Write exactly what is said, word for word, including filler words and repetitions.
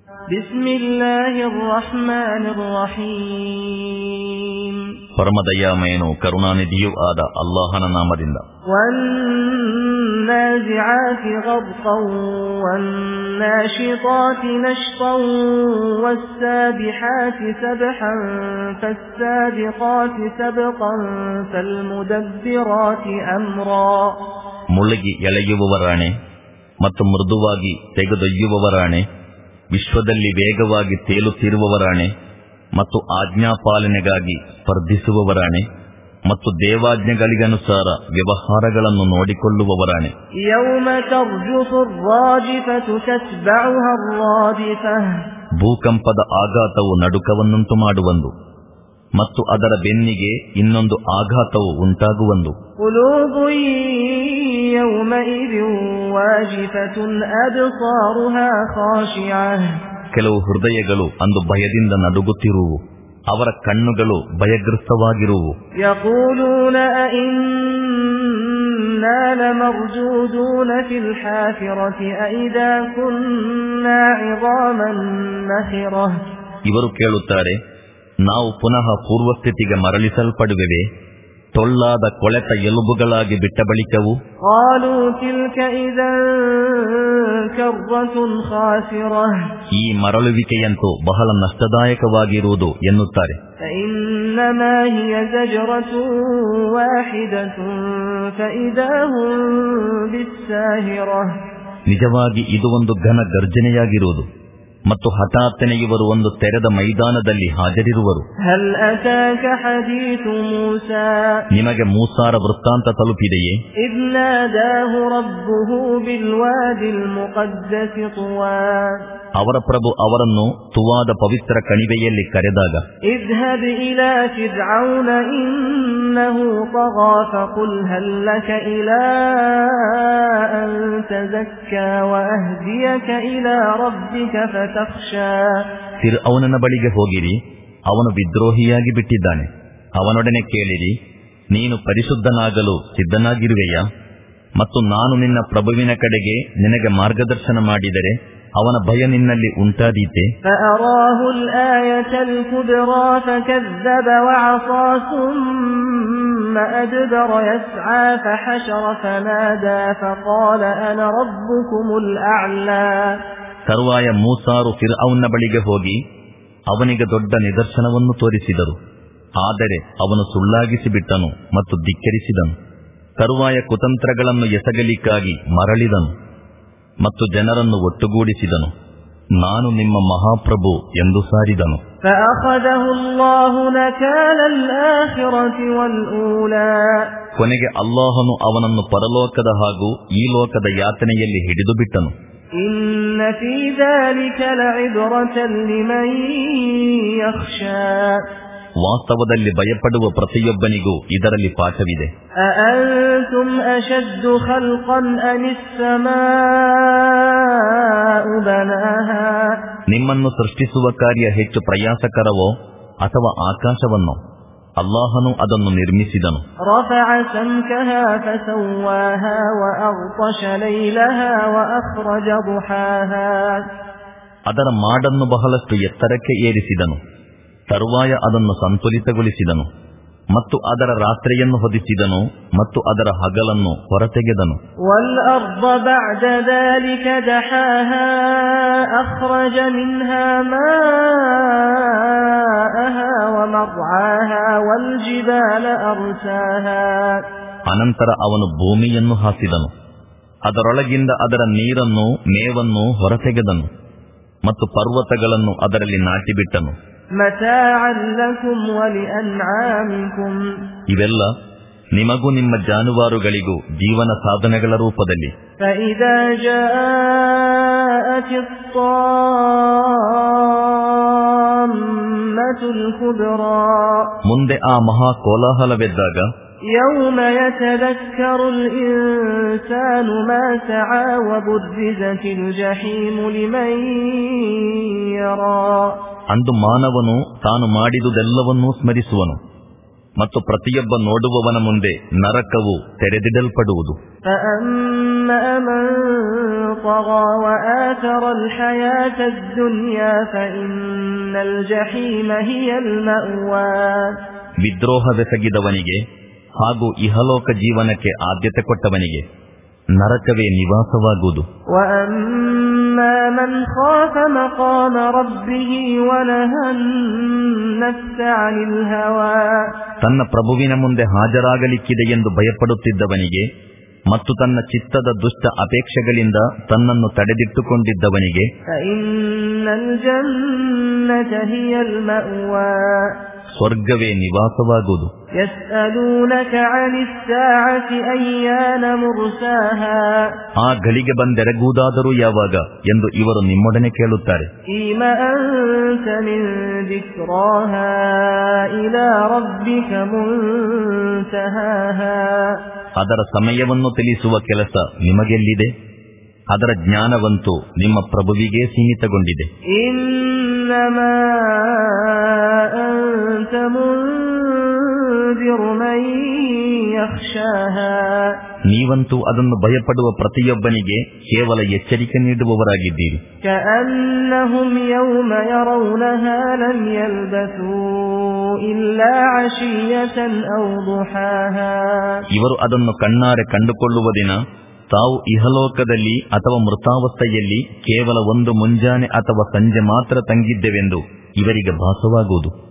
ಬಿಸ್ಮಿಲ್ಲಾಹಿರ್ ರಹ್ಮಾನಿರ್ ರಹೀಮ್. ಪರಮದಯಾಮಯನು ಕರುಣಾನಿಧಿಯೂ ಆದ ಅಲ್ಲಾಹನ ನಾಮದಿಂದ. ವನ್ನಾಜಿಆತಿ ಗರ್ಕನ್ ವನ್ನಾಶಿತಾತಿ ನಶ್ತನ್ ವಸ್ಸಾಬಿಹಾತಿ ಸಬ್ಹನ್ ಫಸ್ಸಾಬಿಕಾತಿ ಸಬ್ಕನ್ ಫಲ್ಮುದಬ್ಬಿರಾತಿ ಅಮ್ರಾ. ಮುಳುಗಿ ಎಳೆಯುವವರಾಣೆ ಮತ್ತು ಮೃದುವಾಗಿ ತೆಗೆದೊಯ್ಯುವವರಾಣೆ, ವಿಶ್ವದಲ್ಲಿ ವೇಗವಾಗಿ ತೇಲುತ್ತಿರುವವರಾಣೆ ಮತ್ತು ಆಜ್ಞಾಪಾಲನೆಗಾಗಿ ಸ್ಪರ್ಧಿಸುವವರಾಣೆ ಮತ್ತು ದೇವಾಜ್ಞೆಗಳಿಗನುಸಾರ ವ್ಯವಹಾರಗಳನ್ನು ನೋಡಿಕೊಳ್ಳುವವರಾಣೆ. ಭೂಕಂಪದ ಆಘಾತವು ನಡುಕವನ್ನುಂಟು ಮಾಡುವಂದು ಮತ್ತು ಅದರ ಬೆನ್ನಿಗೆ ಇನ್ನೊಂದು ಆಘಾತವು ಉಂಟಾಗುವಂದು. ಕೆಲವು ಹೃದಯಗಳು ಅಂದು ಭಯದಿಂದ ನಡುಗುತ್ತಿರುವು, ಅವರ ಕಣ್ಣುಗಳು ಭಯಗ್ರಸ್ತವಾಗಿರುವು. ಇವರು ಕೇಳುತ್ತಾರೆ, ನಾವು ಪುನಃ ಪೂರ್ವಸ್ಥಿತಿಗೆ ಮರಳಿಸಲ್ಪಡುವೆವೆ, ಟೊಳ್ಳಾದ ಕೊಳೆತ ಎಲುಬುಗಳಾಗಿ ಬಿಟ್ಟ ಬಳಿಕವು. ಈ ಮರಳುವಿಕೆಯಂತೂ ಬಹಳ ನಷ್ಟದಾಯಕವಾಗಿರುವುದು ಎನ್ನುತ್ತಾರೆ. ನಿಜವಾಗಿ ಇದು ಒಂದು ಘನ ಗರ್ಜನೆಯಾಗಿರುವುದು ಮತ್ತು ಹಠಾತ್ತನೆ ಇವರು ಒಂದು ತೆರೆದ ಮೈದಾನದಲ್ಲಿ ಹಾಜರಿರುವರು. ನಿಮಗೆ ಮೂಸಾರ ವೃತ್ತಾಂತ ತಲುಪಿದೆಯೇ? ಅವರ ಪ್ರಭು ಅವರನ್ನು ತುವಾದ ಪವಿತ್ರ ಕಣಿವೆಯಲ್ಲಿ ಕರೆದಾಗ, ಫಿರ್ಔನನ ಬಳಿಗೆ ಹೋಗಿರಿ, ಅವನು ವಿದ್ರೋಹಿಯಾಗಿ ಬಿಟ್ಟಿದ್ದಾನೆ. ಅವನೊಡನೆ ಕೇಳಿರಿ, ನೀನು ಪರಿಶುದ್ಧನಾಗಲು ಸಿದ್ಧನಾಗಿರುವೆಯಾ? ಮತ್ತು ನಾನು ನಿನ್ನ ಪ್ರಭುವಿನ ಕಡೆಗೆ ನಿನಗೆ ಮಾರ್ಗದರ್ಶನ ಮಾಡಿದರೆ ಅವನ ಭಯ ನಿನ್ನಲ್ಲಿ ಉಂಟಾದೀತೆ? ತರುವಾಯ ಮೂಸಾರು ಫಿರ್ಔನ್ನ ಬಳಿಗೆ ಹೋಗಿ ಅವನಿಗೆ ದೊಡ್ಡ ನಿದರ್ಶನವನ್ನು ತೋರಿಸಿದರು. ಆದರೆ ಅವನು ಸುಳ್ಳಾಗಿಸಿ ಬಿಟ್ಟನು ಮತ್ತು ಧಿಕ್ಕರಿಸಿದನು. ತರುವಾಯ ಕುತಂತ್ರಗಳನ್ನು ಎಸಗಲಿಕ್ಕಾಗಿ ಮರಳಿದನು ಮತ್ತು ಜನರನ್ನು ಒಟ್ಟುಗೂಡಿಸಿದನು. ನಾನು ನಿಮ್ಮ ಮಹಾಪ್ರಭು ಎಂದು ಸಾರಿದನು. ಕೊನೆಗೆ ಅಲ್ಲಾಹನು ಅವನನ್ನು ಪರಲೋಕದ ಹಾಗೂ ಈ ಲೋಕದ ಯಾತನೆಯಲ್ಲಿ ಹಿಡಿದು ಬಿಟ್ಟನು. ವಾಸ್ತವದಲ್ಲಿ ಭಯಪಡುವ ಪ್ರತಿಯೊಬ್ಬನಿಗೂ ಇದರಲ್ಲಿ ಪಾಠವಿದೆ. ನಿಮ್ಮನ್ನು ಸೃಷ್ಟಿಸುವ ಕಾರ್ಯ ಹೆಚ್ಚು ಪ್ರಯಾಸಕರವೋ ಅಥವಾ ಆಕಾಶವನ್ನೋ? ಅಲ್ಲಾಹನು ಅದನ್ನು ನಿರ್ಮಿಸಿದನು. ಅದರ ಮಾಡನ್ನು ಬಹಳಷ್ಟು ಎತ್ತರಕ್ಕೆ ಏರಿಸಿದನು. ತರುವಾಯ ಅದನ್ನು ಸಂತುಲಿತಗೊಳಿಸಿದನು ಮತ್ತು ಅದರ ರಾತ್ರಿಯನ್ನು ಹೊದಿಸಿದನು ಮತ್ತು ಅದರ ಹಗಲನ್ನು ಹೊರತೆಗೆದನು. ಅನಂತರ ಅವನು ಭೂಮಿಯನ್ನು ಹಾಸಿದನು, ಅದರೊಳಗಿಂದ ಅದರ ನೀರನ್ನು ಮೇವನ್ನು ಹೊರತೆಗೆದನು ಮತ್ತು ಪರ್ವತಗಳನ್ನು ಅದರಲ್ಲಿ ನಾಟಿಬಿಟ್ಟನು. ಇವೆಲ್ಲ ನಿಮಗೂ ನಿಮ್ಮ ಜಾನುವಾರುಗಳಿಗೂ ಜೀವನ ಸಾಧನೆಗಳ ರೂಪದಲ್ಲಿ. ಮುಂದೆ ಆ ಮಹಾ ಕೋಲಾಹಲವೆದ್ದಾಗ, يوم يتذكر الإنسان ما سعى وبرزت الجحيم لمن يرى. ಅಂದು ಮಾನವನು ತಾನು ಮಾಡಿದುದೆಲ್ಲವನ್ನೂ ಸ್ಮರಿಸುವನು ಮತ್ತು ಪ್ರತಿಯೊಬ್ಬ ನೋಡುವವನ ಮುಂದೆ ನರಕವು ತೆರೆದಿಡಲ್ಪಡುವುದು. فأما من طغى وآثر الحياة الدنيا فإن الجحيم هي المأوى. ವಿದ್ರೋಹವೆಸಗಿದವನಿಗೆ ಹಾಗೂ ಇಹಲೋಕ ಜೀವನಕ್ಕೆ ಆದ್ಯತೆ ಕೊಟ್ಟವನಿಗೆ ನರಕವೇ ನಿವಾಸವಾಗುವುದು. وأما من خاف مقام ربه ونهى النفس عن الهوى. ತನ್ನ ಪ್ರಭುವಿನ ಮುಂದೆ ಹಾಜರಾಗಲಿಕ್ಕಿದೆ ಎಂದು ಭಯಪಡುತ್ತಿದ್ದವನಿಗೆ ಮತ್ತು ತನ್ನ ಚಿತ್ತದ ದುಷ್ಟ ಅಪೇಕ್ಷೆಗಳಿಂದ ತನ್ನನ್ನು ತಡೆದಿಟ್ಟುಕೊಂಡಿದ್ದವನಿಗೆ فإن الجنة هي المأوى. ಸ್ವರ್ಗವೇ ನಿವಾಸವಾಗುವುದು. يسألونك عن الساعة أيان مرساها. ಆ ಗಳಿಗೆ ಬಂದೆರಗುವುದಾದರೂ ಯಾವಾಗ ಎಂದು ಇವರು ನಿಮ್ಮೊಡನೆ ಕೇಳುತ್ತಾರೆ. فيما أنت من ذكراها إلى ربك منتهاها. ಅದರ ಸಮಯವನ್ನು ತಿಳಿಸುವ ಕೆಲಸ ನಿಮಗೆಲ್ಲಿದೆ? ಅದರ ಜ್ಞಾನವಂತೂ ನಿಮ್ಮ ಪ್ರಭುವಿಗೆ ಸೀಮಿತಗೊಂಡಿದೆ. إنما أنت منذر من يخشاها. ನೀವಂತೂ ಅದನ್ನು ಭಯಪಡುವ ಪ್ರತಿಯೊಬ್ಬನಿಗೆ ಕೇವಲ ಎಚ್ಚರಿಕೆ ನೀಡುವವರಾಗಿದ್ದೀರಿ. كأنهم يوم يرونها لم يلبثوا إلا عشية أو ضحاها. ಇವರು ಅದನ್ನು ಕಣ್ಣಾರೆ ಕಂಡುಕೊಳ್ಳುವ ದಿನ ತಾವು ಇಹಲೋಕದಲ್ಲಿ ಅಥವಾ ಮೃತಾವಸ್ಥೆಯಲ್ಲಿ ಕೇವಲ ಒಂದು ಮುಂಜಾನೆ ಅಥವಾ ಸಂಜೆ ಮಾತ್ರ ತಂಗಿದ್ದೆವೆಂದು ಇವರಿಗೆ ಭಾಸವಾಗುವುದು.